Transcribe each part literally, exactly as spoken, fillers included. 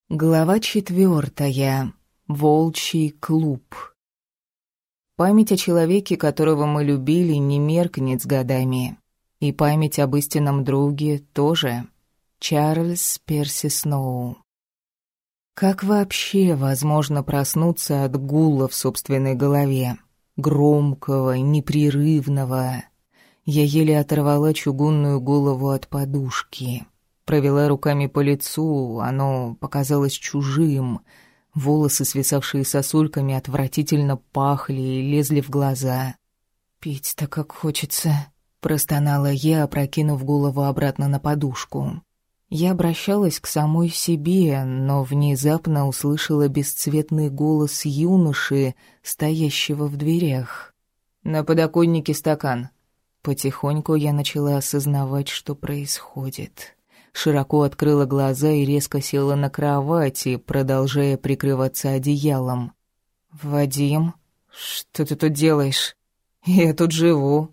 Глава четвертая. Волчий клуб. Память о человеке, которого мы любили, не меркнет с годами. И память об истинном друге тоже. Чарльз Перси Сноу. Как вообще возможно проснуться от гула в собственной голове? Громкого, непрерывного. Я еле оторвала чугунную голову от подушки. Провела руками по лицу, оно показалось чужим. Волосы, свисавшие сосульками, отвратительно пахли и лезли в глаза. «Пить-то как хочется», — простонала я, опрокинув голову обратно на подушку. Я обращалась к самой себе, но внезапно услышала бесцветный голос юноши, стоящего в дверях. «На подоконнике стакан». Потихоньку я начала осознавать, что происходит. Широко открыла глаза и резко села на кровати, продолжая прикрываться одеялом. «Вадим, что ты тут делаешь? Я тут живу».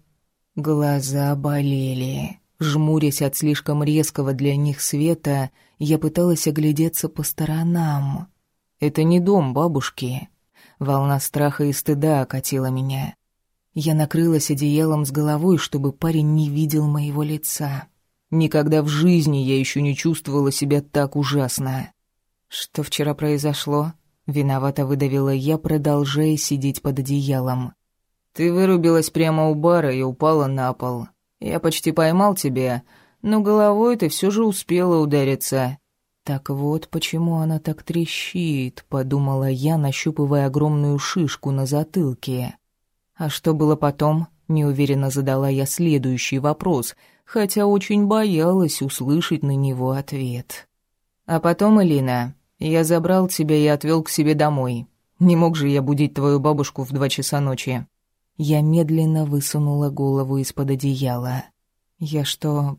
Глаза болели. Жмурясь от слишком резкого для них света, я пыталась оглядеться по сторонам. Это не дом бабушки. Волна страха и стыда окатила меня. Я накрылась одеялом с головой, чтобы парень не видел моего лица. Никогда в жизни я еще не чувствовала себя так ужасно. «Что вчера произошло?» — виновато выдавила я, продолжая сидеть под одеялом. «Ты вырубилась прямо у бара и упала на пол. Я почти поймал тебя, но головой ты все же успела удариться». «Так вот почему она так трещит», — подумала я, нащупывая огромную шишку на затылке. «А что было потом?» — неуверенно задала я следующий вопрос, хотя очень боялась услышать на него ответ. «А потом, Элина, я забрал тебя и отвел к себе домой. Не мог же я будить твою бабушку в два часа ночи». Я медленно высунула голову из-под одеяла. «Я что,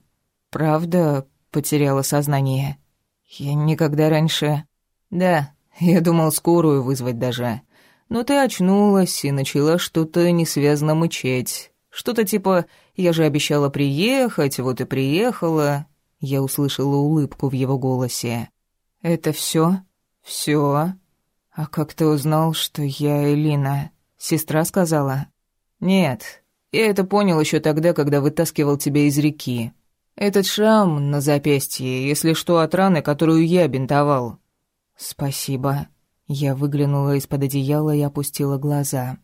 правда потеряла сознание? Я никогда раньше...» «Да, я думал скорую вызвать даже. Но ты очнулась и начала что-то несвязно мычать. Что-то типа «я же обещала приехать, вот и приехала». Я услышала улыбку в его голосе. «Это все? Все? А как ты узнал, что я Элина? Сестра сказала?» «Нет, я это понял еще тогда, когда вытаскивал тебя из реки. Этот шрам на запястье, если что, от раны, которую я бинтовал». «Спасибо». Я выглянула из-под одеяла и опустила глаза.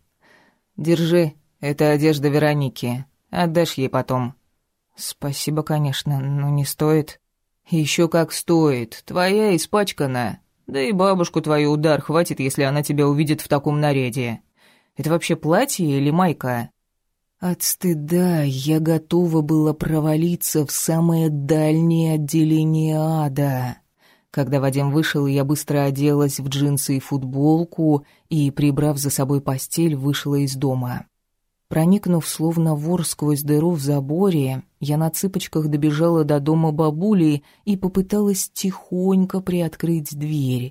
«Держи, это одежда Вероники. Отдашь ей потом». «Спасибо, конечно, но не стоит». «Еще как стоит. Твоя испачкана. Да и бабушку твою удар хватит, если она тебя увидит в таком наряде. Это вообще платье или майка?» От стыда я готова была провалиться в самое дальнее отделение ада. Когда Вадим вышел, я быстро оделась в джинсы и футболку и, прибрав за собой постель, вышла из дома. Проникнув словно вор сквозь дыру в заборе, я на цыпочках добежала до дома бабули и попыталась тихонько приоткрыть дверь.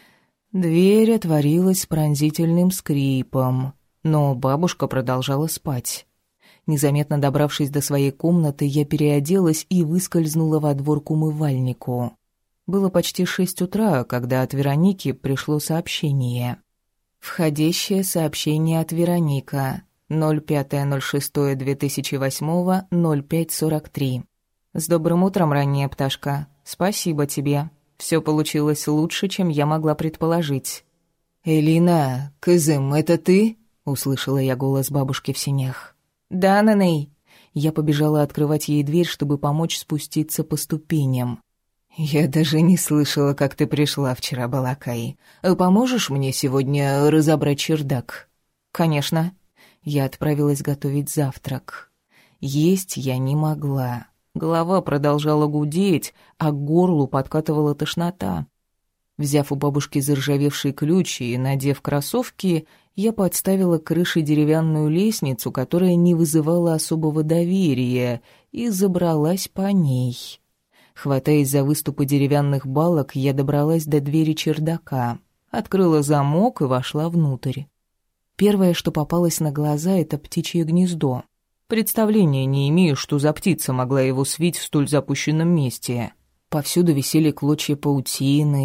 Дверь отворилась с пронзительным скрипом, но бабушка продолжала спать. Незаметно добравшись до своей комнаты, я переоделась и выскользнула во двор к умывальнику. Было почти шесть утра, когда от Вероники пришло сообщение. «Входящее сообщение от Вероника. ноль пятое ноль шестое две тысячи восьмого ноль пять сорок три. С добрым утром, ранняя пташка. Спасибо тебе. Все получилось лучше, чем я могла предположить». «Элина, кызым, это ты?» — услышала я голос бабушки в синях. «Да, Наней». Я побежала открывать ей дверь, чтобы помочь спуститься по ступеням. «Я даже не слышала, как ты пришла вчера, Балакай. Поможешь мне сегодня разобрать чердак?» «Конечно». Я отправилась готовить завтрак. Есть я не могла. Голова продолжала гудеть, а к горлу подкатывала тошнота. Взяв у бабушки заржавевший ключ и надев кроссовки, я подставила к крыше деревянную лестницу, которая не вызывала особого доверия, и забралась по ней. Хватаясь за выступы деревянных балок, я добралась до двери чердака, открыла замок и вошла внутрь. Первое, что попалось на глаза, — это птичье гнездо. Представления не имею, что за птица могла его свить в столь запущенном месте. Повсюду висели клочья паутины,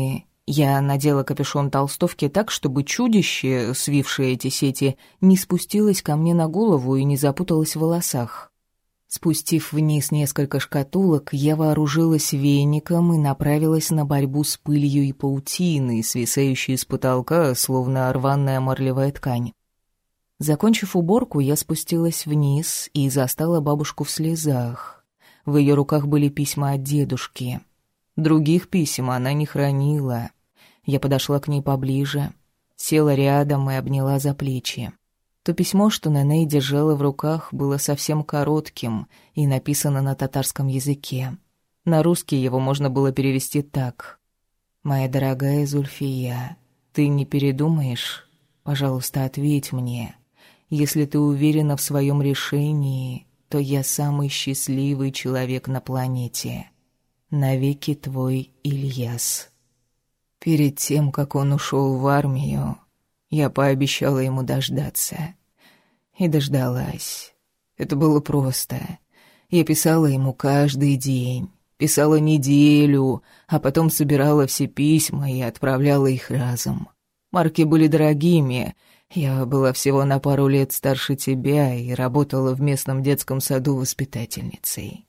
Я надела капюшон толстовки так, чтобы чудище, свившее эти сети, не спустилось ко мне на голову и не запуталось в волосах. Спустив вниз несколько шкатулок, я вооружилась веником и направилась на борьбу с пылью и паутиной, свисающей с потолка, словно рваная марлевая ткань. Закончив уборку, я спустилась вниз и застала бабушку в слезах. В ее руках были письма от дедушки. Других писем она не хранила. Я подошла к ней поближе, села рядом и обняла за плечи. То письмо, что Нэнэй держала в руках, было совсем коротким и написано на татарском языке. На русский его можно было перевести так. «Моя дорогая Зульфия, ты не передумаешь? Пожалуйста, ответь мне. Если ты уверена в своем решении, то я самый счастливый человек на планете. Навеки твой Ильяс». Перед тем, как он ушел в армию, я пообещала ему дождаться. И дождалась. Это было просто. Я писала ему каждый день, писала неделю, а потом собирала все письма и отправляла их разом. Марки были дорогими. Я была всего на пару лет старше тебя и работала в местном детском саду воспитательницей.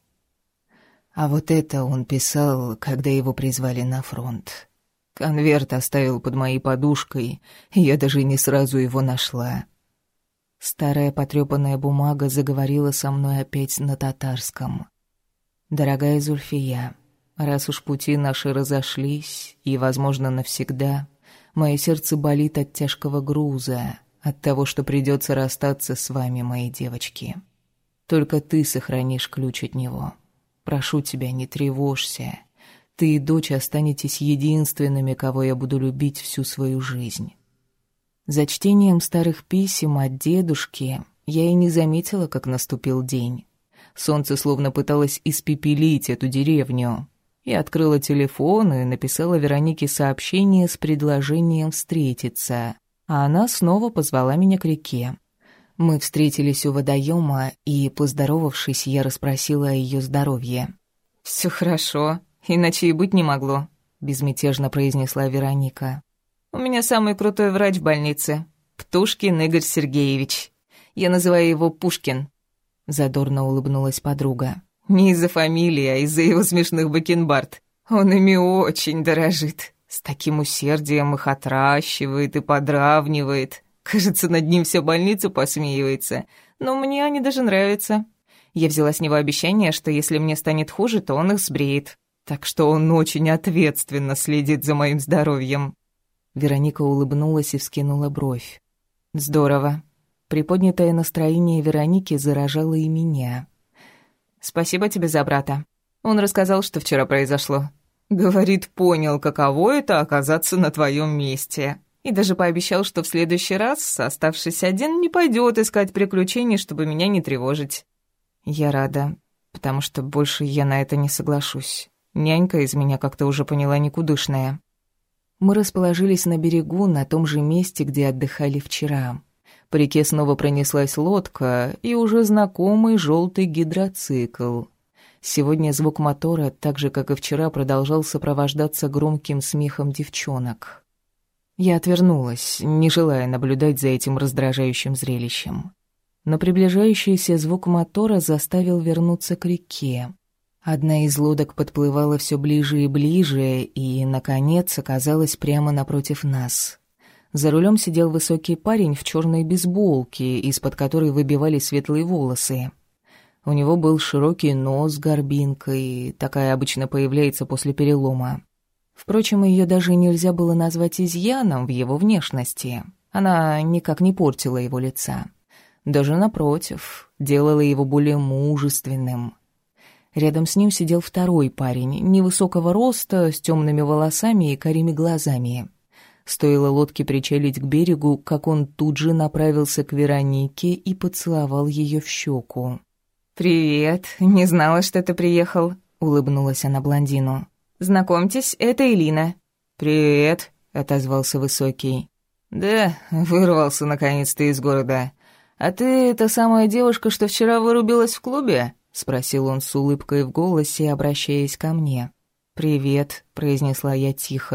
А вот это он писал, когда его призвали на фронт. Конверт оставил под моей подушкой, и я даже не сразу его нашла. Старая потрёпанная бумага заговорила со мной опять на татарском. «Дорогая Зульфия, раз уж пути наши разошлись, и, возможно, навсегда, мое сердце болит от тяжкого груза, от того, что придется расстаться с вами, мои девочки. Только ты сохранишь ключ от него. Прошу тебя, не тревожься. Ты и дочь останетесь единственными, кого я буду любить всю свою жизнь». За чтением старых писем от дедушки я и не заметила, как наступил день. Солнце словно пыталось испепелить эту деревню. Я открыла телефон и написала Веронике сообщение с предложением встретиться, а она снова позвала меня к реке. Мы встретились у водоема, и, поздоровавшись, я расспросила о ее здоровье. «Все хорошо, иначе и быть не могло», — безмятежно произнесла Вероника. «У меня самый крутой врач в больнице. Птушкин Игорь Сергеевич. Я называю его Пушкин». Задорно улыбнулась подруга. «Не из-за фамилии, а из-за его смешных бакенбард. Он ими очень дорожит. С таким усердием их отращивает и подравнивает. Кажется, над ним вся больница посмеивается. Но мне они даже нравятся. Я взяла с него обещание, что если мне станет хуже, то он их сбреет. Так что он очень ответственно следит за моим здоровьем». Вероника улыбнулась и вскинула бровь. «Здорово». Приподнятое настроение Вероники заражало и меня. «Спасибо тебе за брата. Он рассказал, что вчера произошло. Говорит, понял, каково это оказаться на твоем месте. И даже пообещал, что в следующий раз, оставшись один, не пойдет искать приключений, чтобы меня не тревожить. Я рада, потому что больше я на это не соглашусь. Нянька из меня, как ты уже поняла, никудышная». Мы расположились на берегу, на том же месте, где отдыхали вчера. По реке снова пронеслась лодка и уже знакомый желтый гидроцикл. Сегодня звук мотора, так же, как и вчера, продолжал сопровождаться громким смехом девчонок. Я отвернулась, не желая наблюдать за этим раздражающим зрелищем. Но приближающийся звук мотора заставил вернуться к реке. Одна из лодок подплывала все ближе и ближе, и, наконец, оказалась прямо напротив нас. За рулем сидел высокий парень в черной бейсболке, из-под которой выбивали светлые волосы. У него был широкий нос с горбинкой, такая обычно появляется после перелома. Впрочем, ее даже нельзя было назвать изъяном в его внешности. Она никак не портила его лица. Даже напротив, делала его более мужественным. Рядом с ним сидел второй парень, невысокого роста, с темными волосами и карими глазами. Стоило лодке причалить к берегу, как он тут же направился к Веронике и поцеловал ее в щеку. «Привет, не знала, что ты приехал», — улыбнулась она блондину. «Знакомьтесь, это Элина». «Привет», — отозвался высокий. «Да, вырвался наконец-то из города. А ты та самая девушка, что вчера вырубилась в клубе?» — спросил он с улыбкой в голосе, обращаясь ко мне. «Привет», — произнесла я тихо.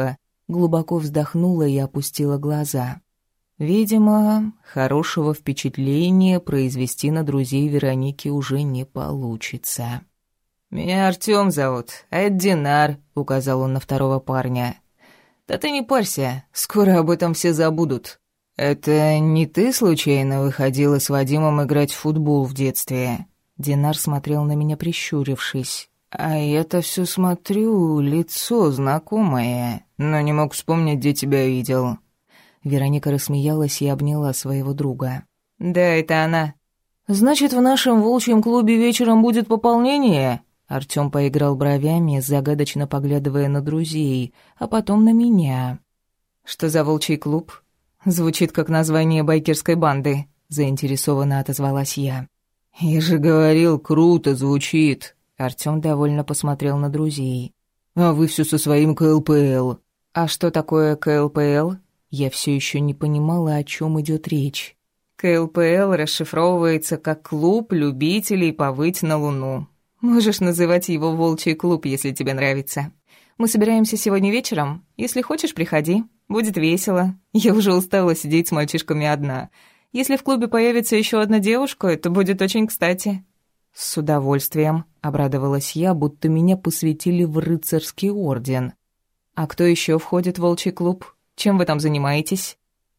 глубоко вздохнула и опустила глаза. Видимо, хорошего впечатления произвести на друзей Вероники уже не получится. «Меня Артём зовут, а это Динар», — указал он на второго парня. «Да ты не парься, скоро об этом все забудут». «Это не ты случайно выходила с Вадимом играть в футбол в детстве?» Динар смотрел на меня, прищурившись. «А я-то всё смотрю, лицо знакомое, но не мог вспомнить, где тебя видел». Вероника рассмеялась и обняла своего друга. «Да, это она». «Значит, в нашем волчьем клубе вечером будет пополнение?» Артём поиграл бровями, загадочно поглядывая на друзей, а потом на меня. «Что за волчий клуб?» «Звучит как название байкерской банды», — заинтересованно отозвалась я. «Я же говорил, круто звучит». Артём довольно посмотрел на друзей. «А вы всё со своим ка эл пэ эл». «А что такое ка эл пэ эл?» Я всё ещё не понимала, о чём идёт речь. ка эл пэ эл расшифровывается как «Клуб любителей повыть на Луну». Можешь называть его «Волчий клуб», если тебе нравится. Мы собираемся сегодня вечером. Если хочешь, приходи. Будет весело. Я уже устала сидеть с мальчишками одна. Если в клубе появится еще одна девушка, это будет очень кстати». «С удовольствием», — обрадовалась я, будто меня посвятили в рыцарский орден. «А кто еще входит в волчий клуб? Чем вы там занимаетесь?»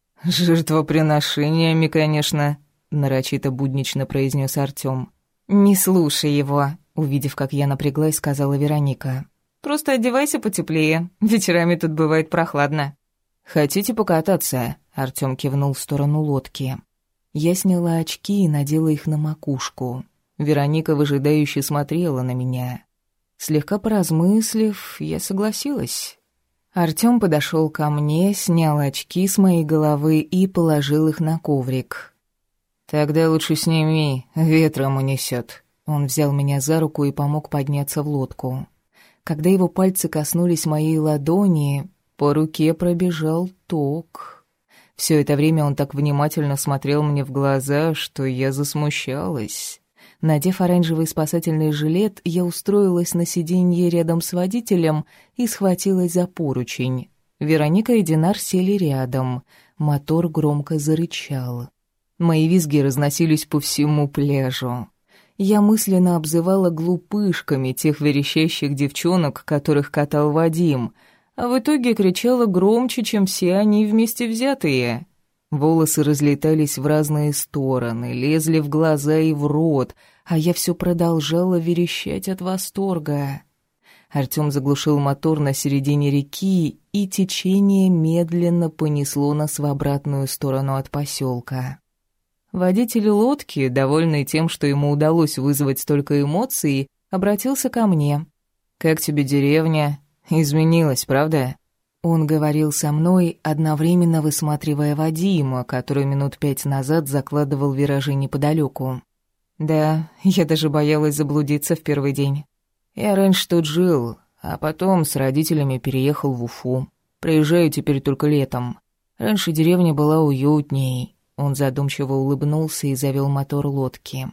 «Жертвоприношениями, конечно», — нарочито буднично произнес Артём. «Не слушай его», — увидев, как я напряглась, сказала Вероника. «Просто одевайся потеплее. Вечерами тут бывает прохладно». «Хотите покататься?» — Артём кивнул в сторону лодки. Я сняла очки и надела их на макушку. Вероника выжидающе смотрела на меня. Слегка поразмыслив, я согласилась. Артём подошёл ко мне, снял очки с моей головы и положил их на коврик. «Тогда лучше сними, ветром унесёт». Он взял меня за руку и помог подняться в лодку. Когда его пальцы коснулись моей ладони, по руке пробежал ток. Все это время он так внимательно смотрел мне в глаза, что я засмущалась. Надев оранжевый спасательный жилет, я устроилась на сиденье рядом с водителем и схватилась за поручень. Вероника и Динар сели рядом. Мотор громко зарычал. Мои визги разносились по всему пляжу. Я мысленно обзывала глупышками тех верещащих девчонок, которых катал Вадим, а в итоге кричала громче, чем все они вместе взятые. Волосы разлетались в разные стороны, лезли в глаза и в рот, а я все продолжала верещать от восторга. Артём заглушил мотор на середине реки, и течение медленно понесло нас в обратную сторону от поселка. Водитель лодки, довольный тем, что ему удалось вызвать столько эмоций, обратился ко мне. «Как тебе деревня? Изменилась, правда?» Он говорил со мной, одновременно высматривая Вадима, который минут пять назад закладывал виражи неподалеку. «Да, я даже боялась заблудиться в первый день. Я раньше тут жил, а потом с родителями переехал в Уфу. Приезжаю теперь только летом. Раньше деревня была уютней». Он задумчиво улыбнулся и завел мотор лодки.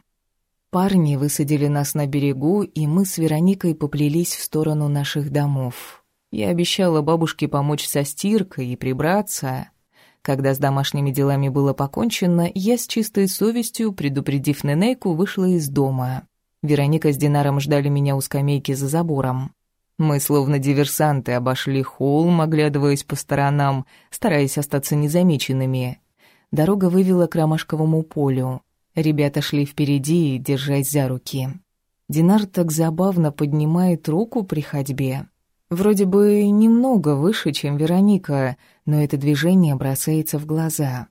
Парни высадили нас на берегу, и мы с Вероникой поплелись в сторону наших домов. Я обещала бабушке помочь со стиркой и прибраться. Когда с домашними делами было покончено, я с чистой совестью, предупредив Ненейку, вышла из дома. Вероника с Динаром ждали меня у скамейки за забором. Мы, словно диверсанты, обошли холм, оглядываясь по сторонам, стараясь остаться незамеченными. Дорога вывела к ромашковому полю. Ребята шли впереди, держась за руки. Динар так забавно поднимает руку при ходьбе. Вроде бы немного выше, чем Вероника, но это движение бросается в глаза.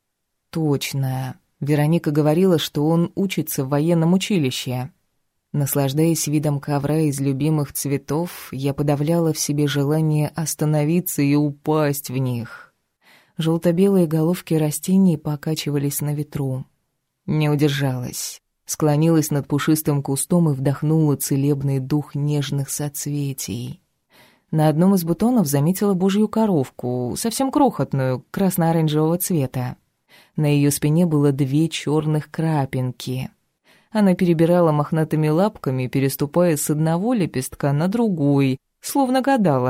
Точно. Вероника говорила, что он учится в военном училище. Наслаждаясь видом ковра из любимых цветов, я подавляла в себе желание остановиться и упасть в них. Желто-белые головки растений покачивались на ветру. Не удержалась. Склонилась над пушистым кустом и вдохнула целебный дух нежных соцветий. На одном из бутонов заметила божью коровку, совсем крохотную, красно-оранжевого цвета. На ее спине было две черных крапинки. Она перебирала мохнатыми лапками, переступая с одного лепестка на другой, словно гадала.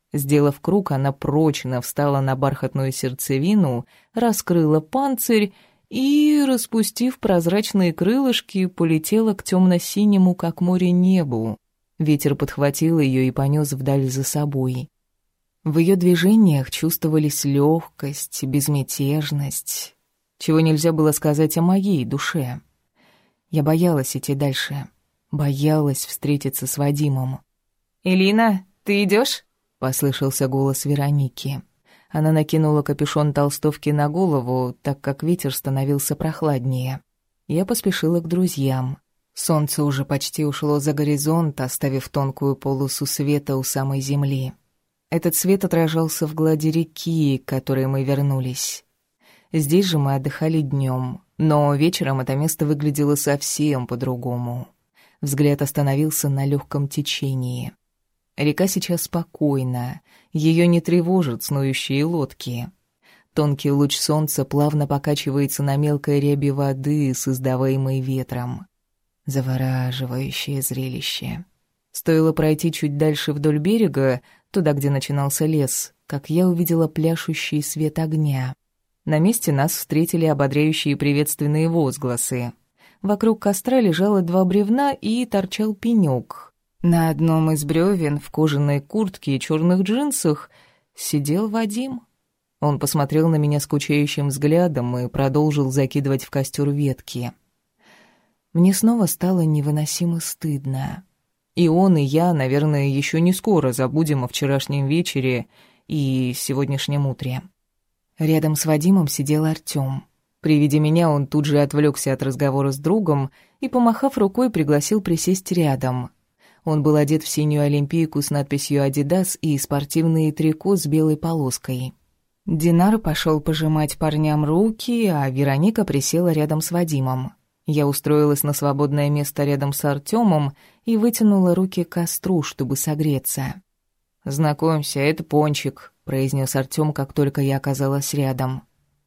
Сделав круг, она прочно встала на бархатную сердцевину, раскрыла панцирь и, распустив прозрачные крылышки, полетела к темно-синему, как море, небу. Ветер подхватил ее и понес вдаль за собой. В ее движениях чувствовались легкость, безмятежность, чего нельзя было сказать о моей душе. Я боялась идти дальше, боялась встретиться с Вадимом. «Элина, ты идешь? Послышался голос Вероники. Она накинула капюшон толстовки на голову, так как ветер становился прохладнее. Я поспешила к друзьям. Солнце уже почти ушло за горизонт, оставив тонкую полосу света у самой земли. Этот свет отражался в глади реки, к которой мы вернулись. Здесь же мы отдыхали днем, но вечером это место выглядело совсем по-другому. Взгляд остановился на легком течении. Река сейчас спокойна, ее не тревожат снующие лодки. Тонкий луч солнца плавно покачивается на мелкой ряби воды, создаваемой ветром. Завораживающее зрелище. Стоило пройти чуть дальше вдоль берега, туда, где начинался лес, как я увидела пляшущий свет огня. На месте нас встретили ободряющие приветственные возгласы. Вокруг костра лежало два бревна и торчал пенёк. На одном из бревен в кожаной куртке и черных джинсах сидел Вадим. Он посмотрел на меня скучающим взглядом и продолжил закидывать в костер ветки. Мне снова стало невыносимо стыдно. И он, и я, наверное, еще не скоро забудем о вчерашнем вечере и сегодняшнем утре. Рядом с Вадимом сидел Артём. При виде меня он тут же отвлекся от разговора с другом и, помахав рукой, пригласил присесть рядом. Он был одет в синюю олимпийку с надписью «Адидас» и спортивные трико с белой полоской. Динар пошел пожимать парням руки, а Вероника присела рядом с Вадимом. Я устроилась на свободное место рядом с Артёмом и вытянула руки к костру, чтобы согреться. «Знакомься, это Пончик», — произнес Артём, как только я оказалась рядом.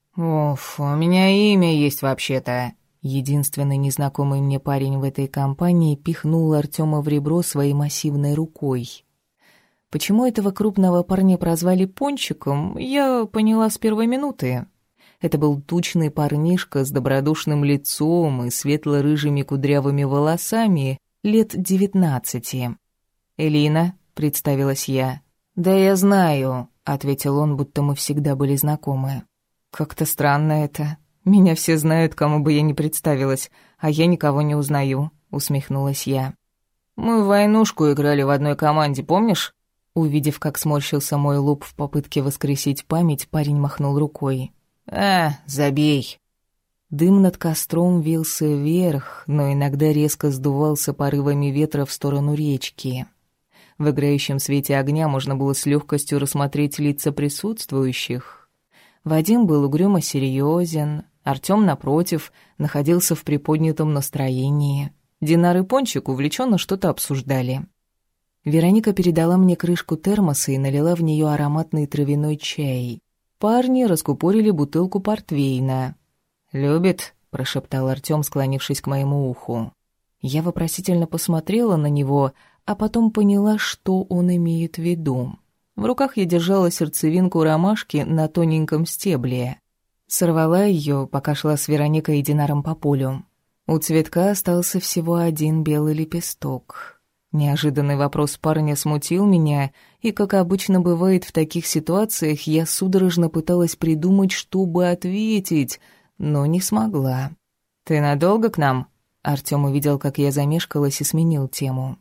«Оф, у меня имя есть вообще-то». Единственный незнакомый мне парень в этой компании пихнул Артёма в ребро своей массивной рукой. Почему этого крупного парня прозвали Пончиком, я поняла с первой минуты. Это был тучный парнишка с добродушным лицом и светло-рыжими кудрявыми волосами, лет девятнадцати. «Элина», — представилась я. «Да я знаю», — ответил он, будто мы всегда были знакомы. «Как-то странно это. Меня все знают, кому бы я ни представилась, а я никого не узнаю», — усмехнулась я. «Мы в войнушку играли в одной команде, помнишь?» Увидев, как сморщился мой лоб в попытке воскресить память, парень махнул рукой. «А, забей». Дым над костром вился вверх, но иногда резко сдувался порывами ветра в сторону речки. В играющем свете огня можно было с легкостью рассмотреть лица присутствующих. Вадим был угрюмо серьезен, Артём, напротив, находился в приподнятом настроении. Динар и Пончик увлеченно что-то обсуждали. Вероника передала мне крышку термоса и налила в нее ароматный травяной чай. Парни раскупорили бутылку портвейна. «Любит?» — прошептал Артём, склонившись к моему уху. Я вопросительно посмотрела на него, а потом поняла, что он имеет в виду. В руках я держала сердцевинку ромашки на тоненьком стебле. Сорвала ее, пока шла с Вероникой и Динаром по полю. У цветка остался всего один белый лепесток. Неожиданный вопрос парня смутил меня, и, как обычно бывает в таких ситуациях, я судорожно пыталась придумать, чтобы ответить, но не смогла. «Ты надолго к нам?» Артём увидел, как я замешкалась, и сменил тему.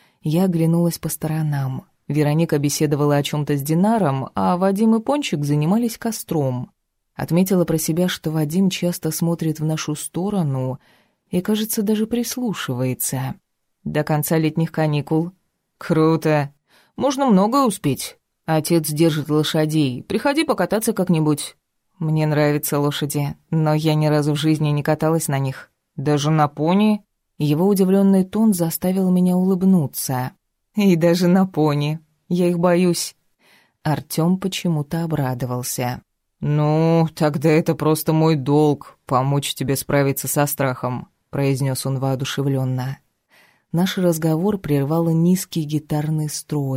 Я оглянулась по сторонам. Вероника беседовала о чем-то с Динаром, а Вадим и Пончик занимались костром. Отметила про себя, что Вадим часто смотрит в нашу сторону и, кажется, даже прислушивается. До конца летних каникул. Круто. Можно многое успеть. Отец держит лошадей. Приходи покататься как-нибудь. Мне нравятся лошади, но я ни разу в жизни не каталась на них. Даже на пони. Его удивленный тон заставил меня улыбнуться. И даже на пони. Я их боюсь. Артём почему-то обрадовался. «Ну, тогда это просто мой долг — помочь тебе справиться со страхом», — произнес он воодушевленно. Наш разговор прервал низкий гитарный строй.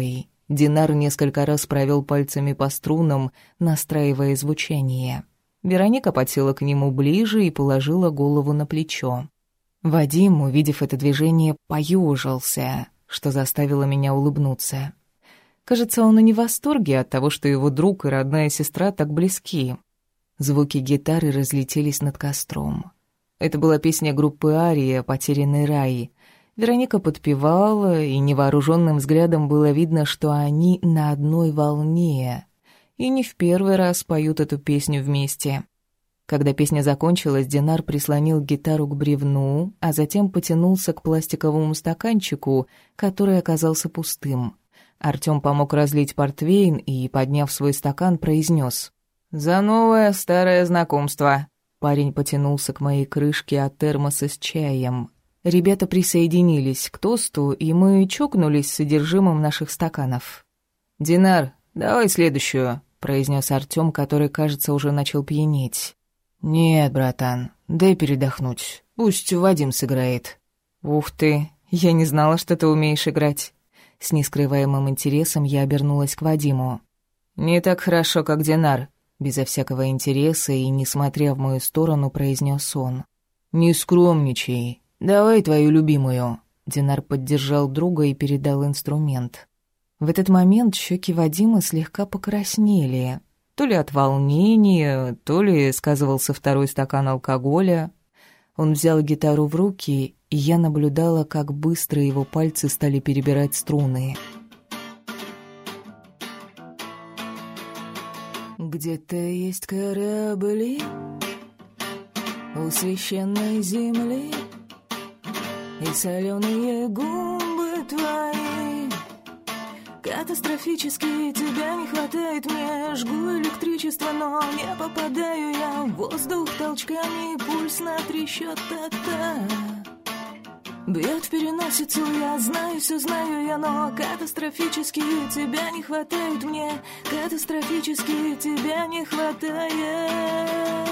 Динар несколько раз провел пальцами по струнам, настраивая звучание. Вероника подсела к нему ближе и положила голову на плечо. Вадим, увидев это движение, поёжился, что заставило меня улыбнуться. Кажется, он и не в восторге от того, что его друг и родная сестра так близки. Звуки гитары разлетелись над костром. Это была песня группы «Ария» «Потерянный рай». Вероника подпевала, и невооруженным взглядом было видно, что они на одной волне. И не в первый раз поют эту песню вместе. Когда песня закончилась, Динар прислонил гитару к бревну, а затем потянулся к пластиковому стаканчику, который оказался пустым. Артём помог разлить портвейн и, подняв свой стакан, произнес: «За новое старое знакомство». Парень потянулся к моей крышке от термоса с чаем. Ребята присоединились к тосту, и мы чокнулись с содержимым наших стаканов. «Динар, давай следующую», — произнес Артём, который, кажется, уже начал пьянеть. «Нет, братан, дай передохнуть. Пусть Вадим сыграет». «Ух ты, я не знала, что ты умеешь играть». С нескрываемым интересом я обернулась к Вадиму. «Не так хорошо, как Динар», — безо всякого интереса и, не смотря в мою сторону, произнес он. «Не скромничай. Давай твою любимую». Динар поддержал друга и передал инструмент. В этот момент щеки Вадима слегка покраснели. То ли от волнения, то ли сказывался второй стакан алкоголя. Он взял гитару в руки, и я наблюдала, как быстро его пальцы стали перебирать струны. «Где-то есть корабли у священной земли, и соленые губы твои. Катастрофически тебя не хватает мне. Жгу электричество, но не попадаю я в воздух толчками. Пульс на три счета та бьет в переносицу, я знаю, все знаю я, но катастрофически тебя не хватает мне. Катастрофически тебя не хватает».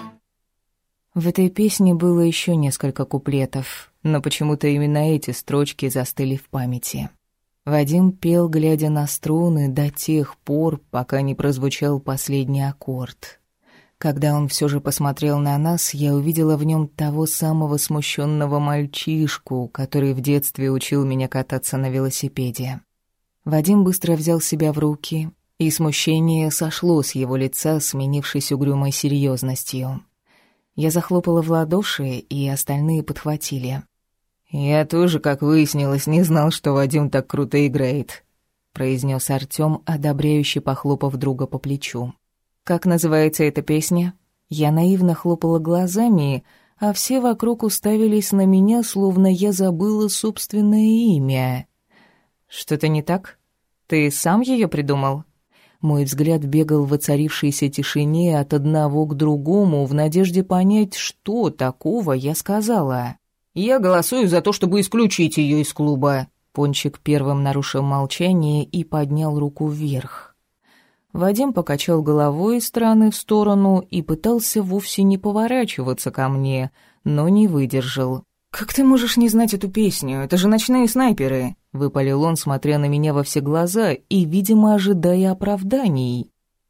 В этой песне было еще несколько куплетов, но почему-то именно эти строчки застыли в памяти. Вадим пел, глядя на струны, до тех пор, пока не прозвучал последний аккорд. Когда он все же посмотрел на нас, я увидела в нем того самого смущенного мальчишку, который в детстве учил меня кататься на велосипеде. Вадим быстро взял себя в руки, и смущение сошло с его лица, сменившись угрюмой серьезностью. Я захлопала в ладоши, и остальные подхватили. «Я тоже, как выяснилось, не знал, что Вадим так круто играет», — произнес Артём, одобряюще похлопав друга по плечу. «Как называется эта песня?» Я наивно хлопала глазами, а все вокруг уставились на меня, словно я забыла собственное имя. «Что-то не так? Ты сам её придумал?» Мой взгляд бегал в воцарившейся тишине от одного к другому в надежде понять, что такого я сказала. «Я голосую за то, чтобы исключить её из клуба». Пончик первым нарушил молчание и поднял руку вверх. Вадим покачал головой из стороны в сторону и пытался вовсе не поворачиваться ко мне, но не выдержал. «Как ты можешь не знать эту песню? Это же «Ночные снайперы», — выпалил он, смотря на меня во все глаза и, видимо, ожидая оправданий.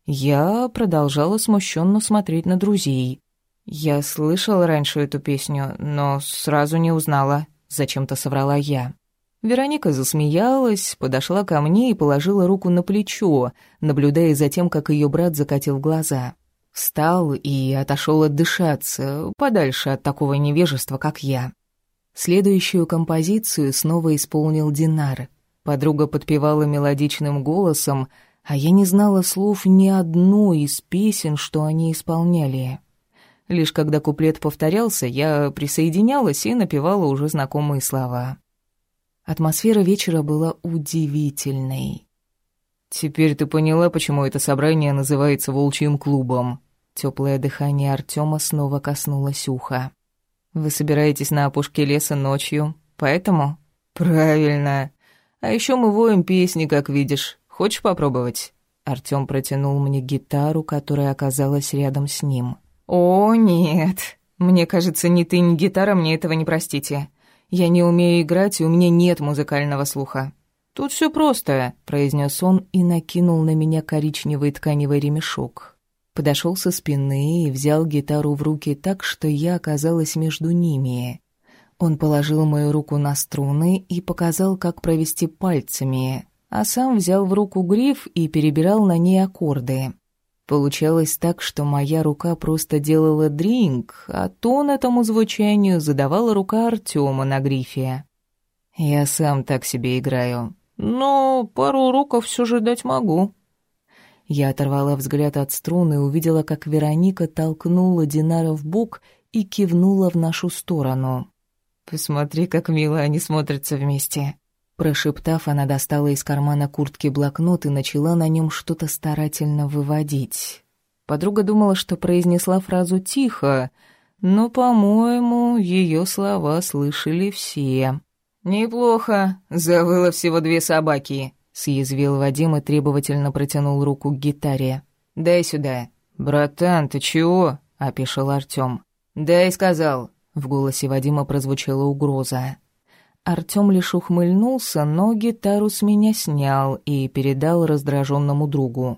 Я продолжала смущенно смотреть на друзей. «Я слышала раньше эту песню, но сразу не узнала», — зачем-то соврала я. Вероника засмеялась, подошла ко мне и положила руку на плечо, наблюдая за тем, как ее брат закатил глаза. Встал и отошел отдышаться, подальше от такого невежества, как я. Следующую композицию снова исполнил Динар. Подруга подпевала мелодичным голосом, а я не знала слов ни одной из песен, что они исполняли. Лишь когда куплет повторялся, я присоединялась и напевала уже знакомые слова. Атмосфера вечера была удивительной. «Теперь ты поняла, почему это собрание называется волчьим клубом?» Теплое дыхание Артема снова коснулось уха. «Вы собираетесь на опушке леса ночью, поэтому?» «Правильно. А еще мы воем песни, как видишь. Хочешь попробовать?» Артем протянул мне гитару, которая оказалась рядом с ним. «О, нет. Мне кажется, ни ты, ни гитара мне этого не простите. Я не умею играть, и у меня нет музыкального слуха». «Тут все просто», — произнес он и накинул на меня коричневый тканевый ремешок. Подошел со спины и взял гитару в руки так, что я оказалась между ними. Он положил мою руку на струны и показал, как провести пальцами, а сам взял в руку гриф и перебирал на ней аккорды. Получалось так, что моя рука просто делала дринг, а тон этому звучанию задавала рука Артема на грифе. Я сам так себе играю, но пару уроков все же дать могу. Я оторвала взгляд от струн и увидела, как Вероника толкнула Динара в бок и кивнула в нашу сторону. «Посмотри, как мило они смотрятся вместе». Прошептав, она достала из кармана куртки блокнот и начала на нем что-то старательно выводить. Подруга думала, что произнесла фразу тихо, но, по-моему, ее слова слышали все. «Неплохо, завыло всего две собаки», — съязвил Вадим и требовательно протянул руку к гитаре. «Дай сюда». «Братан, ты чего?» — опешил Артём. «Дай, сказал». В голосе Вадима прозвучала угроза. Артём лишь ухмыльнулся, но гитару с меня снял и передал раздраженному другу.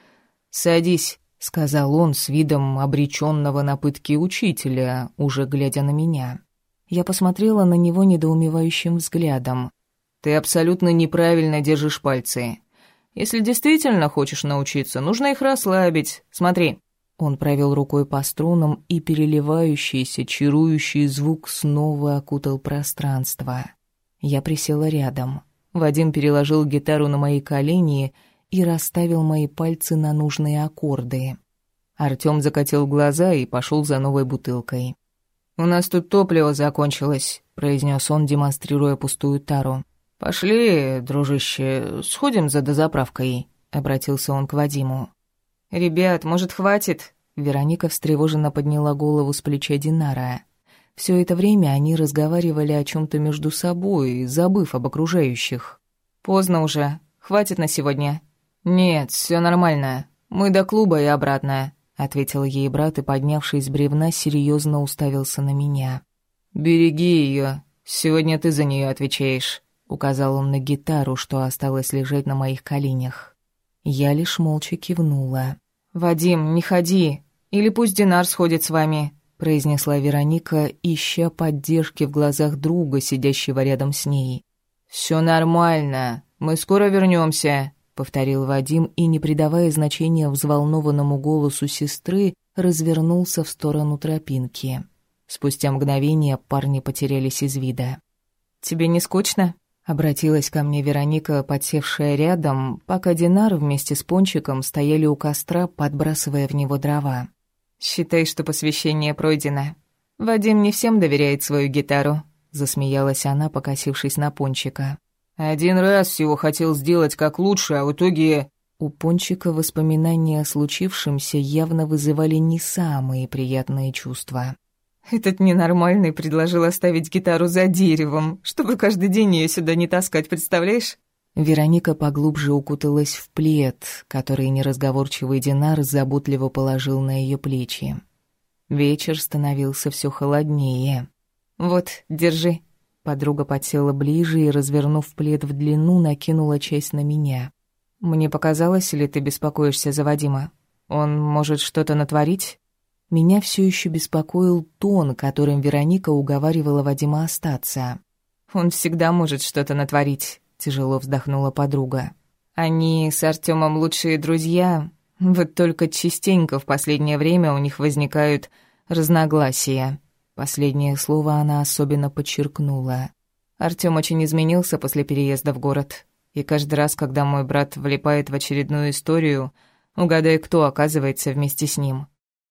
«Садись», — сказал он с видом обреченного на пытки учителя, уже глядя на меня. Я посмотрела на него недоумевающим взглядом. «Ты абсолютно неправильно держишь пальцы. Если действительно хочешь научиться, нужно их расслабить. Смотри». Он провел рукой по струнам, и переливающийся, чарующий звук снова окутал пространство. Я присела рядом. Вадим переложил гитару на мои колени и расставил мои пальцы на нужные аккорды. Артём закатил глаза и пошел за новой бутылкой. «У нас тут топливо закончилось», — произнес он, демонстрируя пустую тару. «Пошли, дружище, сходим за дозаправкой», — обратился он к Вадиму. «Ребят, может, хватит?» Вероника встревоженно подняла голову с плеча Динара. Все это время они разговаривали о чем-то между собой, забыв об окружающих. «Поздно уже. Хватит на сегодня». «Нет, все нормально. Мы до клуба и обратно», — ответил ей брат и, поднявшись с бревна, серьезно уставился на меня. «Береги ее. Сегодня ты за нее отвечаешь», — указал он на гитару, что осталось лежать на моих коленях. Я лишь молча кивнула. «Вадим, не ходи. Или пусть Динар сходит с вами», — произнесла Вероника, ища поддержки в глазах друга, сидящего рядом с ней. «Все нормально. Мы скоро вернемся», — повторил Вадим и, не придавая значения взволнованному голосу сестры, развернулся в сторону тропинки. Спустя мгновение парни потерялись из вида. «Тебе не скучно?» — обратилась ко мне Вероника, подсевшая рядом, пока Динар вместе с Пончиком стояли у костра, подбрасывая в него дрова. «Считай, что посвящение пройдено. Вадим не всем доверяет свою гитару», — засмеялась она, покосившись на Пончика. «Один раз всего хотел сделать как лучше, а в итоге...» У Пончика воспоминания о случившемся явно вызывали не самые приятные чувства. «Этот ненормальный предложил оставить гитару за деревом, чтобы каждый день ее сюда не таскать, представляешь?» Вероника поглубже укуталась в плед, который неразговорчивый Динар заботливо положил на ее плечи. Вечер становился все холоднее. «Вот, держи». Подруга подсела ближе и, развернув плед в длину, накинула часть на меня. «Мне показалось, или ты беспокоишься за Вадима? Он может что-то натворить?» Меня все еще беспокоил тон, которым Вероника уговаривала Вадима остаться. «Он всегда может что-то натворить», — тяжело вздохнула подруга. «Они с Артемом лучшие друзья, вот только частенько в последнее время у них возникают разногласия». Последнее слово она особенно подчеркнула. Артем очень изменился после переезда в город, и каждый раз, когда мой брат влипает в очередную историю, угадай, кто оказывается вместе с ним.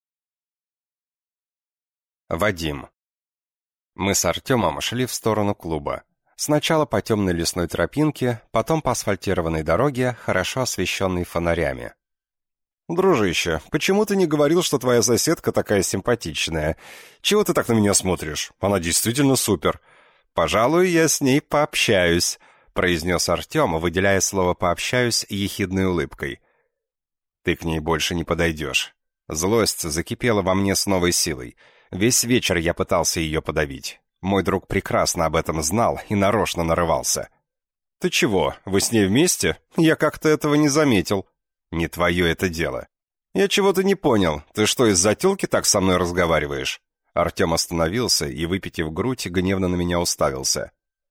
Вадим. Мы с Артемом шли в сторону клуба. Сначала по темной лесной тропинке, потом по асфальтированной дороге, хорошо освещенной фонарями. «Дружище, почему ты не говорил, что твоя соседка такая симпатичная? Чего ты так на меня смотришь? Она действительно супер. Пожалуй, я с ней пообщаюсь», — произнес Артем, выделяя слово «пообщаюсь» ехидной улыбкой. «Ты к ней больше не подойдешь». Злость закипела во мне с новой силой. Весь вечер я пытался ее подавить. Мой друг прекрасно об этом знал и нарочно нарывался. «Ты чего, вы с ней вместе? Я как-то этого не заметил». «Не твое это дело». «Я чего-то не понял. Ты что, из-за тёлки так со мной разговариваешь?» Артем остановился и, выпитив грудь, гневно на меня уставился.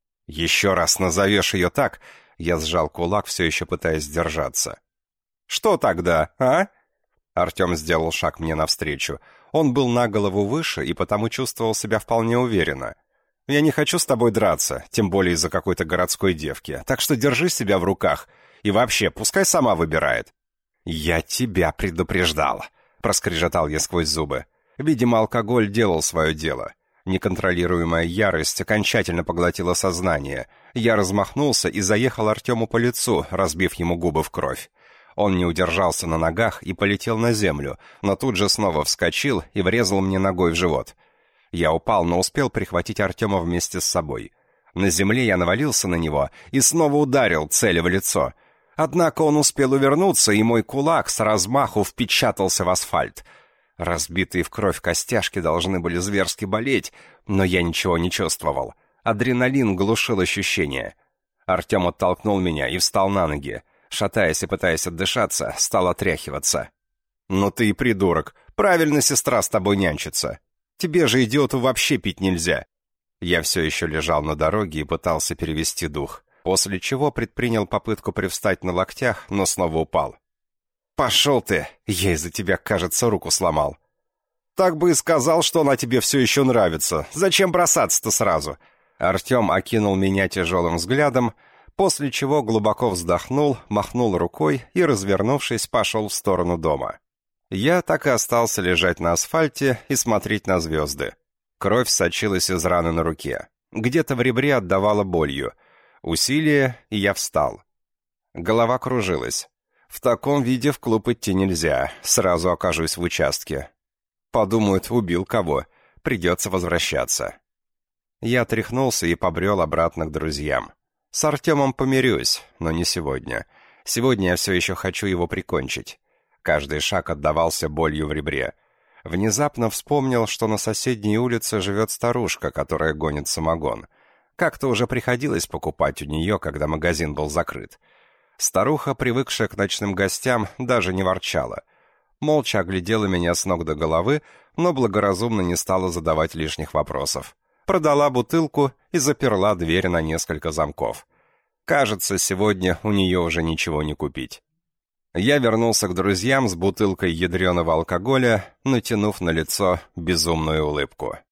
«Еще раз назовешь ее так...» Я сжал кулак, все еще пытаясь сдержаться. «Что тогда, а?» Артем сделал шаг мне навстречу. Он был на голову выше и потому чувствовал себя вполне уверенно. «Я не хочу с тобой драться, тем более из-за какой-то городской девки, так что держи себя в руках. И вообще, пускай сама выбирает». «Я тебя предупреждал», — проскрежетал я сквозь зубы. Видимо, алкоголь делал свое дело. Неконтролируемая ярость окончательно поглотила сознание. Я размахнулся и заехал Артему по лицу, разбив ему губы в кровь. Он не удержался на ногах и полетел на землю, но тут же снова вскочил и врезал мне ногой в живот. Я упал, но успел прихватить Артема вместе с собой. На земле я навалился на него и снова ударил, целя в лицо. Однако он успел увернуться, и мой кулак с размаху впечатался в асфальт. Разбитые в кровь костяшки должны были зверски болеть, но я ничего не чувствовал. Адреналин глушил ощущения. Артем оттолкнул меня и встал на ноги. Шатаясь и пытаясь отдышаться, стал отряхиваться. «Ну ты и придурок. Правильно сестра с тобой нянчится. Тебе же, идиоту, вообще пить нельзя». Я все еще лежал на дороге и пытался перевести дух, после чего предпринял попытку привстать на локтях, но снова упал. «Пошел ты! Я из-за тебя, кажется, руку сломал». «Так бы и сказал, что она тебе все еще нравится. Зачем бросаться-то сразу?» Артем окинул меня тяжелым взглядом, после чего глубоко вздохнул, махнул рукой и, развернувшись, пошел в сторону дома. Я так и остался лежать на асфальте и смотреть на звезды. Кровь сочилась из раны на руке. Где-то в ребре отдавала болью. Усилие, и я встал. Голова кружилась. В таком виде в клуб идти нельзя, сразу окажусь в участке. Подумают, убил кого, придется возвращаться. Я тряхнулся и побрел обратно к друзьям. С Артемом помирюсь, но не сегодня. Сегодня я все еще хочу его прикончить. Каждый шаг отдавался болью в ребре. Внезапно вспомнил, что на соседней улице живет старушка, которая гонит самогон. Как-то уже приходилось покупать у нее, когда магазин был закрыт. Старуха, привыкшая к ночным гостям, даже не ворчала. Молча оглядела меня с ног до головы, но благоразумно не стала задавать лишних вопросов. Продала бутылку и заперла дверь на несколько замков. Кажется, сегодня у нее уже ничего не купить. Я вернулся к друзьям с бутылкой ядреного алкоголя, натянув на лицо безумную улыбку.